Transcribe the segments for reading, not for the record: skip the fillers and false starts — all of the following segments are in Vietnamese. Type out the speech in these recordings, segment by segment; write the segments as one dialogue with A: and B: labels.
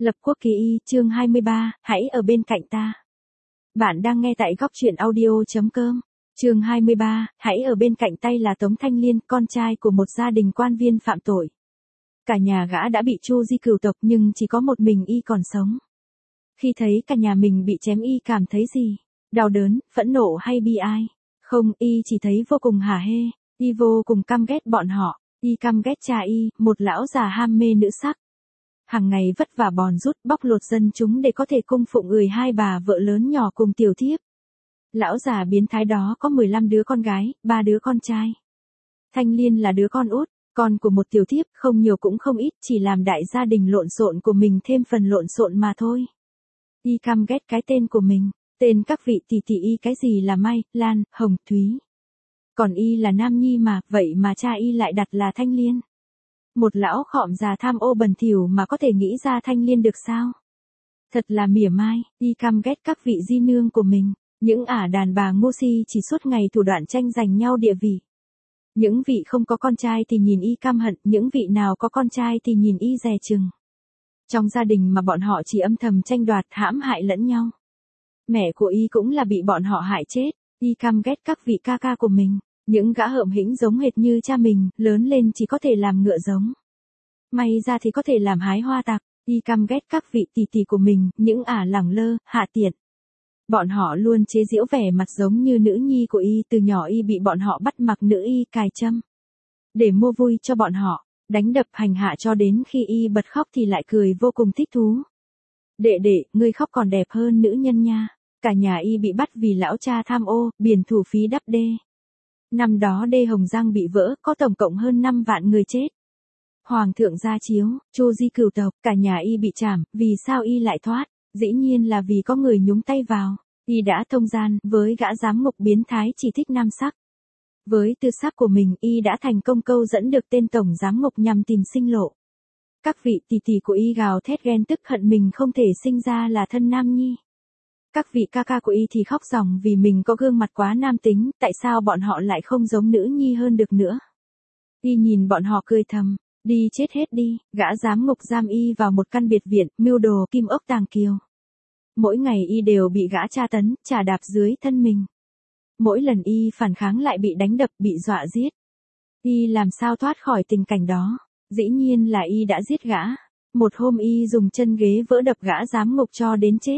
A: Lập quốc kỳ y chương 23, hãy ở bên cạnh ta. Bạn đang nghe tại góc truyện audio.com. Chương 23, hãy ở bên cạnh tay là Tống Thanh Liên, con trai của một gia đình quan viên phạm tội. Cả nhà gã đã bị Chu Di cửu tộc nhưng chỉ có một mình y còn sống. Khi thấy cả nhà mình bị chém y cảm thấy gì? Đau đớn, phẫn nộ hay bi ai? Không, y chỉ thấy vô cùng hả hê, y vô cùng căm ghét bọn họ, y căm ghét cha y, một lão già ham mê nữ sắc. Hàng ngày vất vả bòn rút bóc lột dân chúng để có thể cung phụng hai bà vợ lớn nhỏ cùng tiểu thiếp. Lão già biến thái đó có 15 đứa con gái, 3 đứa con trai. Thanh Liên là đứa con út, con của một tiểu thiếp, không nhiều cũng không ít, chỉ làm đại gia đình lộn xộn của mình thêm phần lộn xộn mà thôi. Y căm ghét cái tên của mình, tên các vị tỷ tỷ y cái gì là Mai, Lan, Hồng, Thúy. Còn y là nam nhi mà, vậy mà cha y lại đặt là Thanh Liên. Một lão khọm già tham ô bẩn thỉu mà có thể nghĩ ra Thanh Liên được sao? Thật là mỉa mai, y căm ghét các vị di nương của mình, những đàn bà ngu si chỉ suốt ngày thủ đoạn tranh giành nhau địa vị. Những vị không có con trai thì nhìn y căm hận, những vị nào có con trai thì nhìn y dè chừng. Trong gia đình mà bọn họ chỉ âm thầm tranh đoạt hãm hại lẫn nhau. Mẹ của y cũng là bị bọn họ hại chết, y căm ghét các vị ca ca của mình. Những gã hợm hĩnh giống hệt như cha mình, lớn lên chỉ có thể làm ngựa giống. May ra thì có thể làm hái hoa tặc, y căm ghét các vị tỷ tỷ của mình, những lẳng lơ, hạ tiện. Bọn họ luôn chế giễu vẻ mặt giống như nữ nhi của y, từ nhỏ y bị bọn họ bắt mặc nữ y cài châm. Để mua vui cho bọn họ, đánh đập hành hạ cho đến khi y bật khóc thì lại cười vô cùng thích thú. Đệ đệ, ngươi khóc còn đẹp hơn nữ nhân nha. Cả nhà y bị bắt vì lão cha tham ô, biển thủ phí đắp đê. Năm đó đê Hồng Giang bị vỡ, có tổng cộng hơn 5 vạn người chết. Hoàng thượng ra chiếu, Chu Di cửu tộc, cả nhà y bị trảm, vì sao y lại thoát? Dĩ nhiên là vì có người nhúng tay vào. Y đã thông gian với gã giám ngục biến thái chỉ thích nam sắc. Với tư sắc của mình, y đã thành công câu dẫn được tên tổng giám ngục nhằm tìm sinh lộ. Các vị tỷ tỷ của y gào thét ghen tức hận mình không thể sinh ra là thân nam nhi. Các vị ca ca của y thì khóc ròng vì mình có gương mặt quá nam tính, tại sao bọn họ lại không giống nữ nhi hơn được nữa. Y nhìn bọn họ cười thầm, đi chết hết đi, gã giám ngục giam y vào một căn biệt viện, mưu đồ kim ốc tàng kiều. Mỗi ngày y đều bị gã tra tấn, chà đạp dưới thân mình. Mỗi lần y phản kháng lại bị đánh đập, bị dọa giết. Y làm sao thoát khỏi tình cảnh đó? Dĩ nhiên là y đã giết gã. Một hôm y dùng chân ghế vỡ đập gã giám ngục cho đến chết.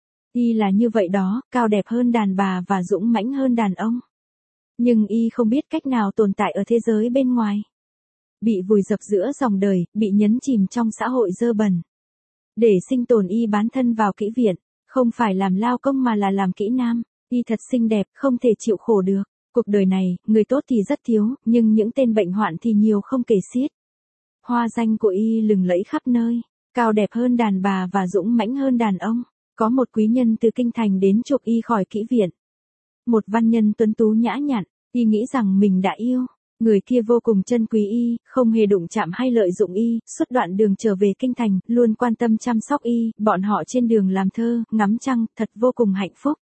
A: Y là như vậy đó, cao đẹp hơn đàn bà và dũng mãnh hơn đàn ông. Nhưng y không biết cách nào tồn tại ở thế giới bên ngoài. Bị vùi dập giữa dòng đời, bị nhấn chìm trong xã hội dơ bẩn. Để sinh tồn y bán thân vào kỹ viện, không phải làm lao công mà là làm kỹ nam. Y thật xinh đẹp, không thể chịu khổ được. Cuộc đời này, người tốt thì rất thiếu, nhưng những tên bệnh hoạn thì nhiều không kể xiết. Hoa danh của y lừng lẫy khắp nơi, cao đẹp hơn đàn bà và dũng mãnh hơn đàn ông. Có một quý nhân từ kinh thành đến chuộc y khỏi kỹ viện. Một văn nhân tuấn tú nhã nhặn, y nghĩ rằng mình đã yêu. Người kia vô cùng trân quý y, không hề đụng chạm hay lợi dụng y, suốt đoạn đường trở về kinh thành, luôn quan tâm chăm sóc y, bọn họ trên đường làm thơ, ngắm trăng, thật vô cùng hạnh phúc.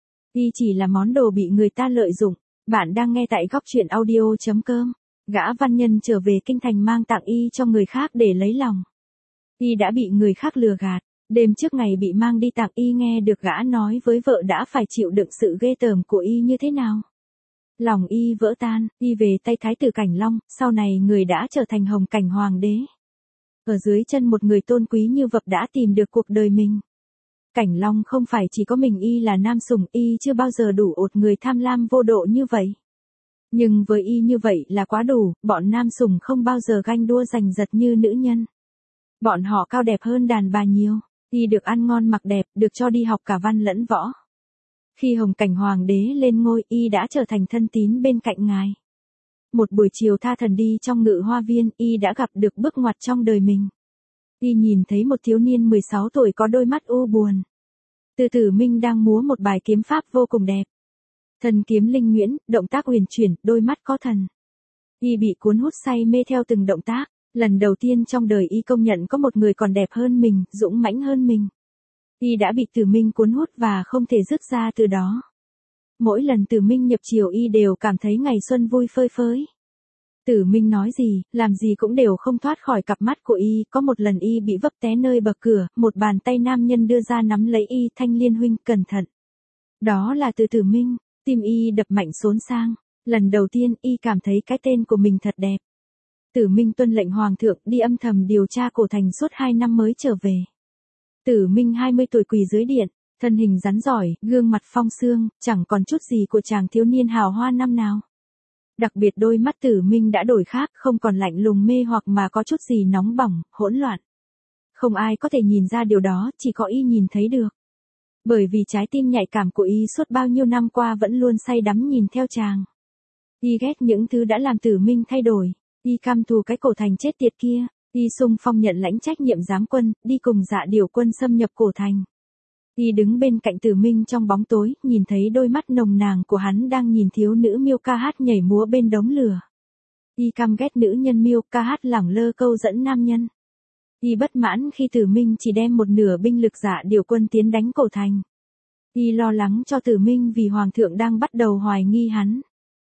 A: Y chỉ là món đồ bị người ta lợi dụng. Bạn đang nghe tại góc truyện audio.com. Gã văn nhân trở về kinh thành mang tặng y cho người khác để lấy lòng. Y đã bị người khác lừa gạt. Đêm trước ngày bị mang đi tặng y nghe được gã nói với vợ đã phải chịu đựng sự ghê tởm của y như thế nào. Lòng y vỡ tan, y về tay thái tử Cảnh Long, sau này người đã trở thành Hồng Cảnh Hoàng đế. Ở dưới chân một người tôn quý như vật đã tìm được cuộc đời mình. Cảnh Long không phải chỉ có mình y là nam sủng, y chưa bao giờ đủ ột người tham lam vô độ như vậy. Nhưng với y như vậy là quá đủ, bọn nam sủng không bao giờ ganh đua giành giật như nữ nhân. Bọn họ cao đẹp hơn đàn bà nhiều. Y được ăn ngon mặc đẹp, được cho đi học cả văn lẫn võ. Khi Hồng Cảnh Hoàng đế lên ngôi, y đã trở thành thân tín bên cạnh ngài. Một buổi chiều tha thần đi trong ngự hoa viên, y đã gặp được bước ngoặt trong đời mình. Y nhìn thấy một thiếu niên 16 tuổi có đôi mắt u buồn. Từ Tử Minh đang múa một bài kiếm pháp vô cùng đẹp. Thần kiếm linh nguyễn, động tác huyền chuyển, đôi mắt có thần. Y bị cuốn hút say mê theo từng động tác. Lần đầu tiên trong đời y công nhận có một người còn đẹp hơn mình, dũng mãnh hơn mình. Y đã bị Tử Minh cuốn hút và không thể dứt ra từ đó. Mỗi lần Tử Minh nhập triều y đều cảm thấy ngày xuân vui phơi phới. Tử Minh nói gì, làm gì cũng đều không thoát khỏi cặp mắt của y, có một lần y bị vấp té nơi bậc cửa, một bàn tay nam nhân đưa ra nắm lấy y, Thanh Liên huynh, cẩn thận. Đó là từ Tử Minh, tim y đập mạnh xốn sang, lần đầu tiên y cảm thấy cái tên của mình thật đẹp. Tử Minh tuân lệnh hoàng thượng đi âm thầm điều tra cổ thành suốt 2 năm mới trở về. Tử Minh 20 tuổi quỳ dưới điện, thân hình rắn giỏi, gương mặt phong sương, chẳng còn chút gì của chàng thiếu niên hào hoa năm nào. Đặc biệt đôi mắt Tử Minh đã đổi khác, không còn lạnh lùng mê hoặc mà có chút gì nóng bỏng, hỗn loạn. Không ai có thể nhìn ra điều đó, chỉ có y nhìn thấy được. Bởi vì trái tim nhạy cảm của y suốt bao nhiêu năm qua vẫn luôn say đắm nhìn theo chàng. Y ghét những thứ đã làm Tử Minh thay đổi, y căm thù cái cổ thành chết tiệt kia, y xung phong nhận lãnh trách nhiệm giám quân, đi cùng Dạ Điều quân xâm nhập cổ thành. Y đứng bên cạnh Tử Minh trong bóng tối, nhìn thấy đôi mắt nồng nàn của hắn đang nhìn thiếu nữ Miêu ca hát nhảy múa bên đống lửa. Y căm ghét nữ nhân Miêu ca hát lẳng lơ câu dẫn nam nhân. Y bất mãn khi Tử Minh chỉ đem một nửa binh lực Dạ Điều quân tiến đánh cổ thành. Y lo lắng cho Tử Minh vì hoàng thượng đang bắt đầu hoài nghi hắn.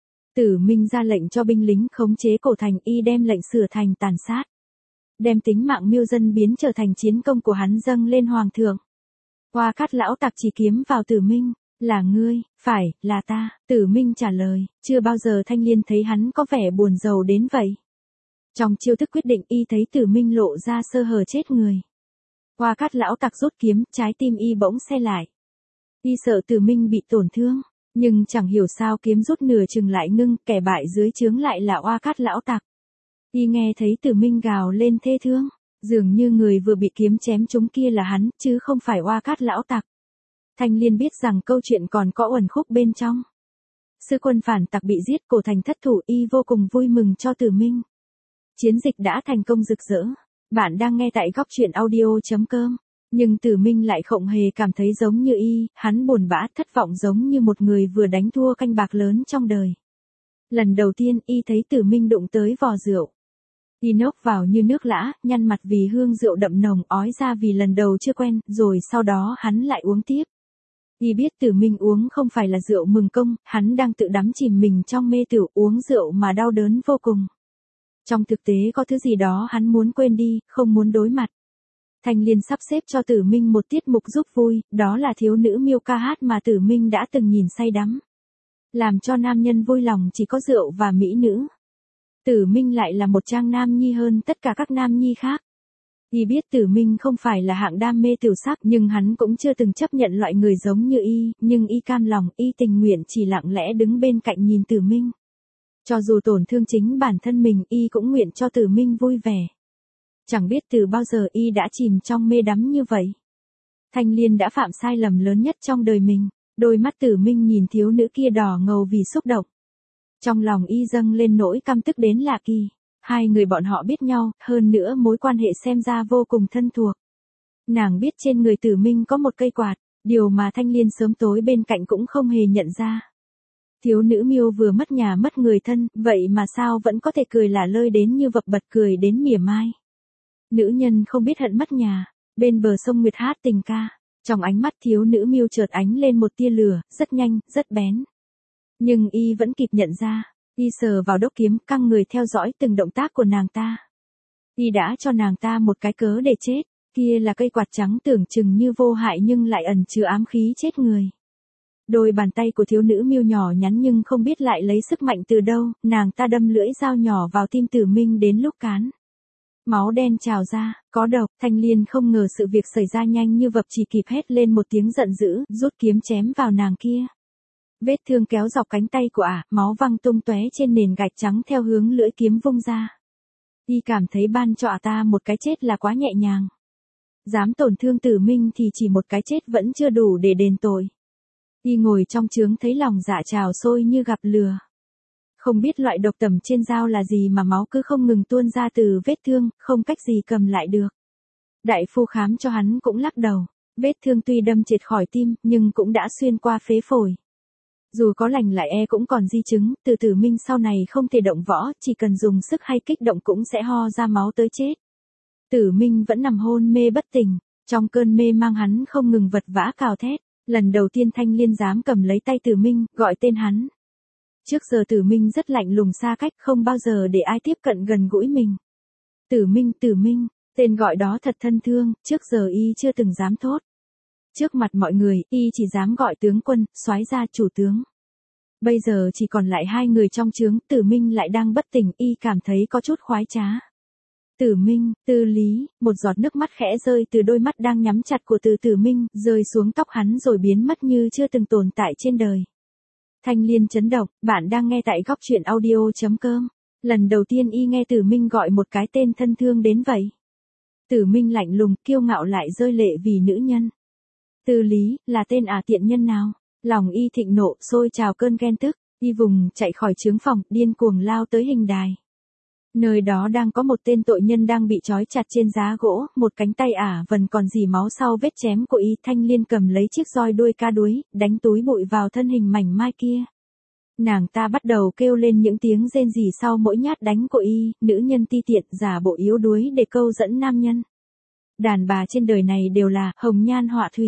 A: Tử Minh ra lệnh cho binh lính khống chế cổ thành, y đem lệnh sửa thành tàn sát. Đem tính mạng Miêu dân biến trở thành chiến công của hắn dâng lên hoàng thượng. Hoa Cát lão tặc chỉ kiếm vào Tử Minh, là ngươi, phải, là ta, Tử Minh trả lời, chưa bao giờ Thanh Liên thấy hắn có vẻ buồn rầu đến vậy. Trong chiêu thức quyết định y thấy Tử Minh lộ ra sơ hở chết người. Hoa Cát lão tặc rút kiếm, trái tim y bỗng xe lại. Y sợ Tử Minh bị tổn thương, nhưng chẳng hiểu sao kiếm rút nửa chừng lại ngưng, kẻ bại dưới trướng lại là Hoa Cát lão tặc. Y nghe thấy Tử Minh gào lên thê thương. Dường như người vừa bị kiếm chém trúng kia là hắn, chứ không phải Hoa Cát lão tặc. Thanh Liên biết rằng câu chuyện còn có uẩn khúc bên trong. Sư quân phản tặc bị giết, cổ thành thất thủ, y vô cùng vui mừng cho Tử Minh. Chiến dịch đã thành công rực rỡ. Bạn đang nghe tại góc truyện audio.com. Nhưng Tử Minh lại không hề cảm thấy giống như y, hắn buồn bã thất vọng giống như một người vừa đánh thua canh bạc lớn trong đời. Lần đầu tiên y thấy Tử Minh đụng tới vò rượu. Y nốc vào như nước lã, nhăn mặt vì hương rượu đậm nồng, ói ra vì lần đầu chưa quen, rồi sau đó hắn lại uống tiếp. Y biết Tử Minh uống không phải là rượu mừng công, hắn đang tự đắm chìm mình trong mê tửu, uống rượu mà đau đớn vô cùng. Trong thực tế có thứ gì đó hắn muốn quên đi, không muốn đối mặt. Thanh Liên sắp xếp cho Tử Minh một tiết mục giúp vui, đó là thiếu nữ Miêu ca hát mà Tử Minh đã từng nhìn say đắm. Làm cho nam nhân vui lòng chỉ có rượu và mỹ nữ. Tử Minh lại là một trang nam nhi hơn tất cả các nam nhi khác. Y biết Tử Minh không phải là hạng đam mê tiểu sắc, nhưng hắn cũng chưa từng chấp nhận loại người giống như y, nhưng y cam lòng, y tình nguyện chỉ lặng lẽ đứng bên cạnh nhìn Tử Minh. Cho dù tổn thương chính bản thân mình, y cũng nguyện cho Tử Minh vui vẻ. Chẳng biết từ bao giờ y đã chìm trong mê đắm như vậy. Thanh Liên đã phạm sai lầm lớn nhất trong đời mình, đôi mắt Tử Minh nhìn thiếu nữ kia đỏ ngầu vì xúc động. Trong lòng y dâng lên nỗi căm tức đến lạ kỳ. Hai người bọn họ biết nhau, hơn nữa mối quan hệ xem ra vô cùng thân thuộc. Nàng biết trên người Tử Minh có một cây quạt, điều mà Thanh Liên sớm tối bên cạnh cũng không hề nhận ra. Thiếu nữ Miêu vừa mất nhà mất người thân, vậy mà sao vẫn có thể cười lả lơi đến như vập bật, cười đến mỉa mai. Nữ nhân không biết hận mất nhà, bên bờ sông Nguyệt hát tình ca. Trong ánh mắt thiếu nữ Miêu chợt ánh lên một tia lửa, rất nhanh, rất bén. Nhưng y vẫn kịp nhận ra, y sờ vào đốc kiếm, căng người theo dõi từng động tác của nàng ta. Y đã cho nàng ta một cái cớ để chết, kia là cây quạt trắng tưởng chừng như vô hại nhưng lại ẩn chứa ám khí chết người. Đôi bàn tay của thiếu nữ Miêu nhỏ nhắn nhưng không biết lại lấy sức mạnh từ đâu, nàng ta đâm lưỡi dao nhỏ vào tim Tử Minh đến lúc cán. Máu đen trào ra, có độc. Thanh Liên không ngờ sự việc xảy ra nhanh như vập, chỉ kịp hét lên một tiếng giận dữ, rút kiếm chém vào nàng kia. Vết thương kéo dọc cánh tay của ả, máu văng tung tóe trên nền gạch trắng theo hướng lưỡi kiếm vung ra. Y cảm thấy ban cho ả ta một cái chết là quá nhẹ nhàng. Dám tổn thương Tử Minh thì chỉ một cái chết vẫn chưa đủ để đền tội. Y ngồi trong trướng thấy lòng dạ trào sôi như gặp lửa. Không biết loại độc tẩm trên dao là gì mà máu cứ không ngừng tuôn ra từ vết thương, không cách gì cầm lại được. Đại phu khám cho hắn cũng lắc đầu, vết thương tuy đâm triệt khỏi tim, nhưng cũng đã xuyên qua phế phổi. Dù có lành lại cũng còn di chứng, từ Tử Minh sau này không thể động võ, chỉ cần dùng sức hay kích động cũng sẽ ho ra máu tới chết. Tử Minh vẫn nằm hôn mê bất tỉnh, trong cơn mê mang hắn không ngừng vật vã cào thét. Lần đầu tiên Thanh Liên dám cầm lấy tay Tử Minh, gọi tên hắn. Trước giờ Tử Minh rất lạnh lùng xa cách, không bao giờ để ai tiếp cận gần gũi mình. Tử Minh, tên gọi đó thật thân thương, trước giờ y chưa từng dám thốt. Trước mặt mọi người, y chỉ dám gọi tướng quân, soái gia, chủ tướng. Bây giờ chỉ còn lại hai người trong trướng, Tử Minh lại đang bất tỉnh, y cảm thấy có chút khoái trá. Tử Minh, Tư Lý, một giọt nước mắt khẽ rơi từ đôi mắt đang nhắm chặt của Tử Minh, rơi xuống tóc hắn rồi biến mất như chưa từng tồn tại trên đời. Thanh Liên chấn động, bạn đang nghe tại góc truyện audio.com. Lần đầu tiên y nghe Tử Minh gọi một cái tên thân thương đến vậy. Tử Minh lạnh lùng, kiêu ngạo lại rơi lệ vì nữ nhân. Tư Lý, là tên tiện nhân nào? Lòng y thịnh nộ, sôi trào cơn ghen tức, y vùng chạy khỏi trướng phòng, điên cuồng lao tới hình đài. Nơi đó đang có một tên tội nhân đang bị trói chặt trên giá gỗ, một cánh tay vẫn còn rỉ máu sau vết chém của y. Thanh Liên cầm lấy chiếc roi đuôi ca đuối, đánh túi bụi vào thân hình mảnh mai kia. Nàng ta bắt đầu kêu lên những tiếng rên rỉ sau mỗi nhát đánh của y, nữ nhân ti tiện giả bộ yếu đuối để câu dẫn nam nhân. Đàn bà trên đời này đều là hồng nhan họa thủy.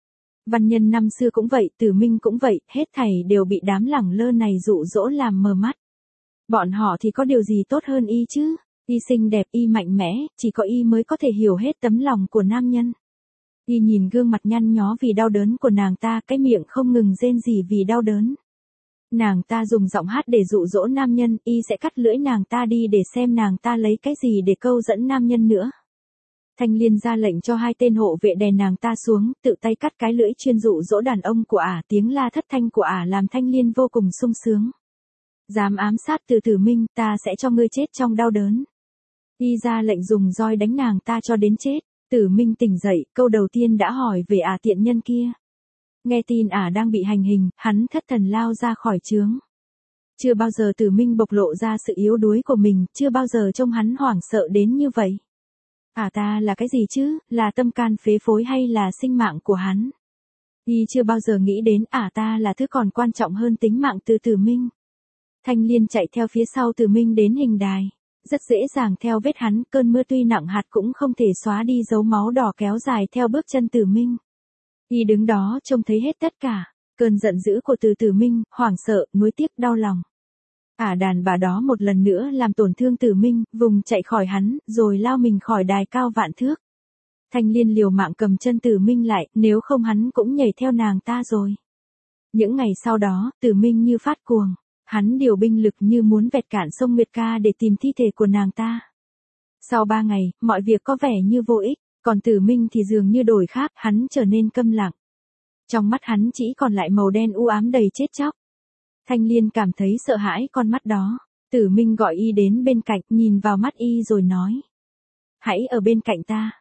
A: Văn nhân năm xưa cũng vậy, Tử Minh cũng vậy, hết thảy đều bị đám lẳng lơ này dụ dỗ làm mờ mắt. Bọn họ thì có điều gì tốt hơn y chứ? Y xinh đẹp, y mạnh mẽ, chỉ có y mới có thể hiểu hết tấm lòng của nam nhân. Y nhìn gương mặt nhăn nhó vì đau đớn của nàng ta, cái miệng không ngừng rên rỉ vì đau đớn. Nàng ta dùng giọng hát để dụ dỗ nam nhân, y sẽ cắt lưỡi nàng ta đi để xem nàng ta lấy cái gì để câu dẫn nam nhân nữa. Thanh Liên ra lệnh cho hai tên hộ vệ đè nàng ta xuống, tự tay cắt cái lưỡi chuyên dụ dỗ đàn ông của tiếng la thất thanh của làm Thanh Liên vô cùng sung sướng. Dám ám sát Tử Minh, ta sẽ cho ngươi chết trong đau đớn. Y ra lệnh dùng roi đánh nàng ta cho đến chết. Tử Minh tỉnh dậy, câu đầu tiên đã hỏi về tiện nhân kia. Nghe tin đang bị hành hình, hắn thất thần lao ra khỏi trướng. Chưa bao giờ Tử Minh bộc lộ ra sự yếu đuối của mình, chưa bao giờ trông hắn hoảng sợ đến như vậy. Ta là cái gì chứ, là tâm can phế phối hay là sinh mạng của hắn? Y chưa bao giờ nghĩ đến ta là thứ còn quan trọng hơn tính mạng Tử Minh. Thanh Liên chạy theo phía sau Tử Minh đến hình đài. Rất dễ dàng theo vết hắn, cơn mưa tuy nặng hạt cũng không thể xóa đi dấu máu đỏ kéo dài theo bước chân Tử Minh. Y đứng đó trông thấy hết tất cả, cơn giận dữ của Tử Minh, hoảng sợ, nuối tiếc, đau lòng. Đàn bà đó một lần nữa làm tổn thương Tử Minh, vùng chạy khỏi hắn, rồi lao mình khỏi đài cao vạn thước. Thanh Liên liều mạng cầm chân Tử Minh lại, nếu không hắn cũng nhảy theo nàng ta rồi. Những ngày sau đó, Tử Minh như phát cuồng. Hắn điều binh lực như muốn vẹt cạn sông Nguyệt Ca để tìm thi thể của nàng ta. Sau 3 ngày, mọi việc có vẻ như vô ích, còn Tử Minh thì dường như đổi khác, hắn trở nên câm lặng. Trong mắt hắn chỉ còn lại màu đen u ám đầy chết chóc. Thanh Liên cảm thấy sợ hãi con mắt đó. Tử Minh gọi y đến bên cạnh, nhìn vào mắt y rồi nói. Hãy ở bên cạnh ta.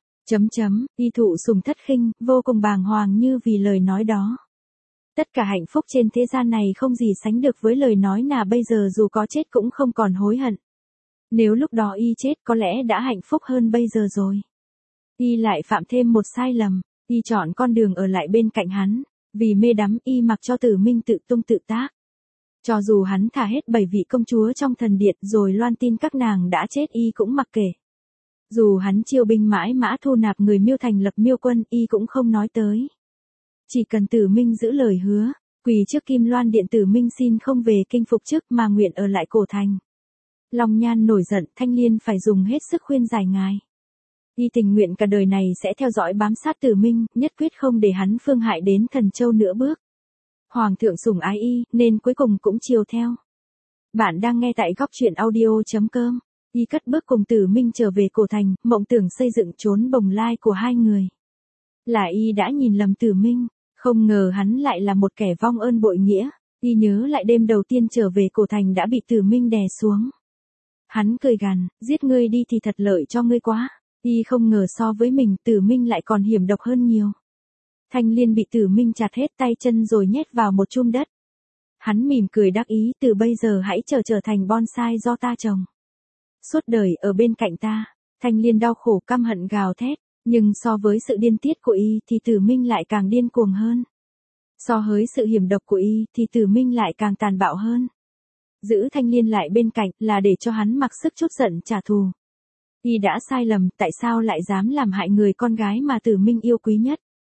A: Y thụ sùng thất khinh, vô cùng bàng hoàng như vì lời nói đó. Tất cả hạnh phúc trên thế gian này không gì sánh được với lời nói bây giờ dù có chết cũng không còn hối hận. Nếu lúc đó y chết có lẽ đã hạnh phúc hơn bây giờ rồi. Y lại phạm thêm một sai lầm, y chọn con đường ở lại bên cạnh hắn, vì mê đắm y mặc cho Tử Minh tự tung tự tác. Cho dù hắn thả hết 7 vị công chúa trong thần điện rồi loan tin các nàng đã chết y cũng mặc kệ. Dù hắn chiêu binh mãi mã thu nạp người Miêu thành lập Miêu quân y cũng không nói tới. Chỉ cần Tử Minh giữ lời hứa, quỳ trước Kim Loan Điện Tử Minh xin không về kinh phục chức mà nguyện ở lại cổ thành. Long Nhan nổi giận, Thanh Liên phải dùng hết sức khuyên giải ngài. Y tình nguyện cả đời này sẽ theo dõi bám sát Tử Minh, nhất quyết không để hắn phương hại đến Thần Châu nữa bước. Hoàng thượng sủng ái y, nên cuối cùng cũng chiều theo. Bạn đang nghe tại góc truyện audio.com. Y cất bước cùng Tử Minh trở về cổ thành, mộng tưởng xây dựng chốn bồng lai của hai người. Là y đã nhìn lầm Tử Minh, không ngờ hắn lại là một kẻ vong ơn bội nghĩa. Y nhớ lại đêm đầu tiên trở về cổ thành đã bị Tử Minh đè xuống. Hắn cười gằn, giết ngươi đi thì thật lợi cho ngươi quá. Y không ngờ so với mình, Tử Minh lại còn hiểm độc hơn nhiều. Thanh Liên bị Tử Minh chặt hết tay chân rồi nhét vào một chum đất. Hắn mỉm cười đắc ý, từ bây giờ hãy trở thành bonsai do ta trồng. Suốt đời ở bên cạnh ta. Thanh Liên đau khổ căm hận gào thét, nhưng so với sự điên tiết của y thì Tử Minh lại càng điên cuồng hơn. So với sự hiểm độc của y thì Tử Minh lại càng tàn bạo hơn. Giữ Thanh Liên lại bên cạnh là để cho hắn mặc sức chút giận trả thù. Y đã sai lầm, tại sao lại dám làm hại người con gái mà Tử Minh yêu quý nhất?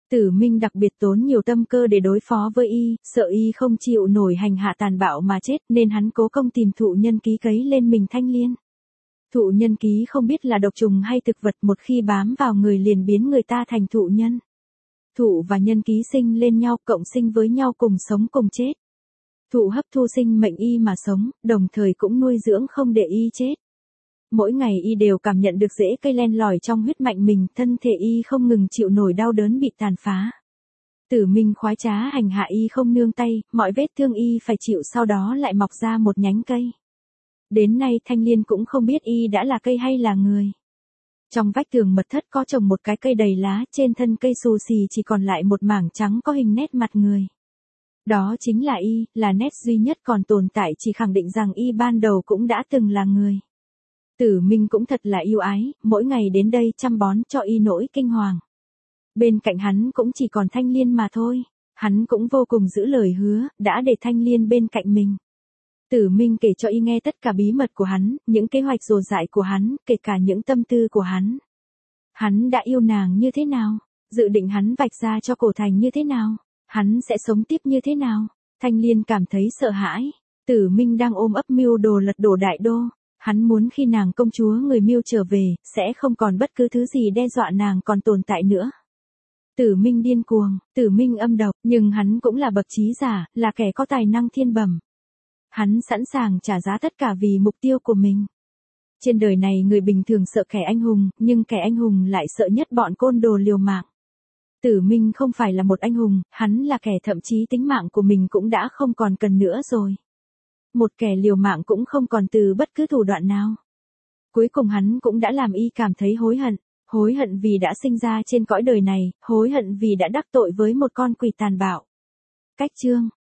A: Tử Minh đặc biệt tốn nhiều tâm cơ để đối phó với y, sợ y không chịu nổi hành hạ tàn bạo mà chết nên hắn cố công tìm thụ nhân ký cấy lên mình Thanh Liên. Thụ nhân ký không biết là độc trùng hay thực vật, một khi bám vào người liền biến người ta thành thụ nhân. Thụ và nhân ký sinh lên nhau, cộng sinh với nhau, cùng sống cùng chết. Thụ hấp thu sinh mệnh y mà sống, đồng thời cũng nuôi dưỡng không để y chết. Mỗi ngày y đều cảm nhận được rễ cây len lỏi trong huyết mạch mình, thân thể y không ngừng chịu nổi đau đớn bị tàn phá. Tử Minh khoái trá hành hạ y không nương tay, mọi vết thương y phải chịu sau đó lại mọc ra một nhánh cây. Đến nay Thanh Liên cũng không biết y đã là cây hay là người. Trong vách tường mật thất có trồng một cái cây đầy lá, trên thân cây xù xì chỉ còn lại một mảng trắng có hình nét mặt người. Đó chính là y, là nét duy nhất còn tồn tại, chỉ khẳng định rằng y ban đầu cũng đã từng là người. Tử Minh cũng thật là yêu ái, mỗi ngày đến đây chăm bón cho y nỗi kinh hoàng. Bên cạnh hắn cũng chỉ còn Thanh Liên mà thôi. Hắn cũng vô cùng giữ lời hứa, đã để Thanh Liên bên cạnh mình. Tử Minh kể cho y nghe tất cả bí mật của hắn, những kế hoạch rồ dại của hắn, kể cả những tâm tư của hắn. Hắn đã yêu nàng như thế nào? Dự định hắn vạch ra cho cổ thành như thế nào? Hắn sẽ sống tiếp như thế nào? Thanh Liên cảm thấy sợ hãi. Tử Minh đang ôm ấp mưu đồ lật đổ đại đô. Hắn muốn khi nàng công chúa người Miêu trở về, sẽ không còn bất cứ thứ gì đe dọa nàng còn tồn tại nữa. Tử Minh điên cuồng, Tử Minh âm độc, nhưng hắn cũng là bậc trí giả, là kẻ có tài năng thiên bẩm. Hắn sẵn sàng trả giá tất cả vì mục tiêu của mình. Trên đời này người bình thường sợ kẻ anh hùng, nhưng kẻ anh hùng lại sợ nhất bọn côn đồ liều mạng. Tử Minh không phải là một anh hùng, hắn là kẻ thậm chí tính mạng của mình cũng đã không còn cần nữa rồi. Một kẻ liều mạng cũng không còn từ bất cứ thủ đoạn nào. Cuối cùng hắn cũng đã làm y cảm thấy hối hận vì đã sinh ra trên cõi đời này, hối hận vì đã đắc tội với một con quỷ tàn bạo. Cách chương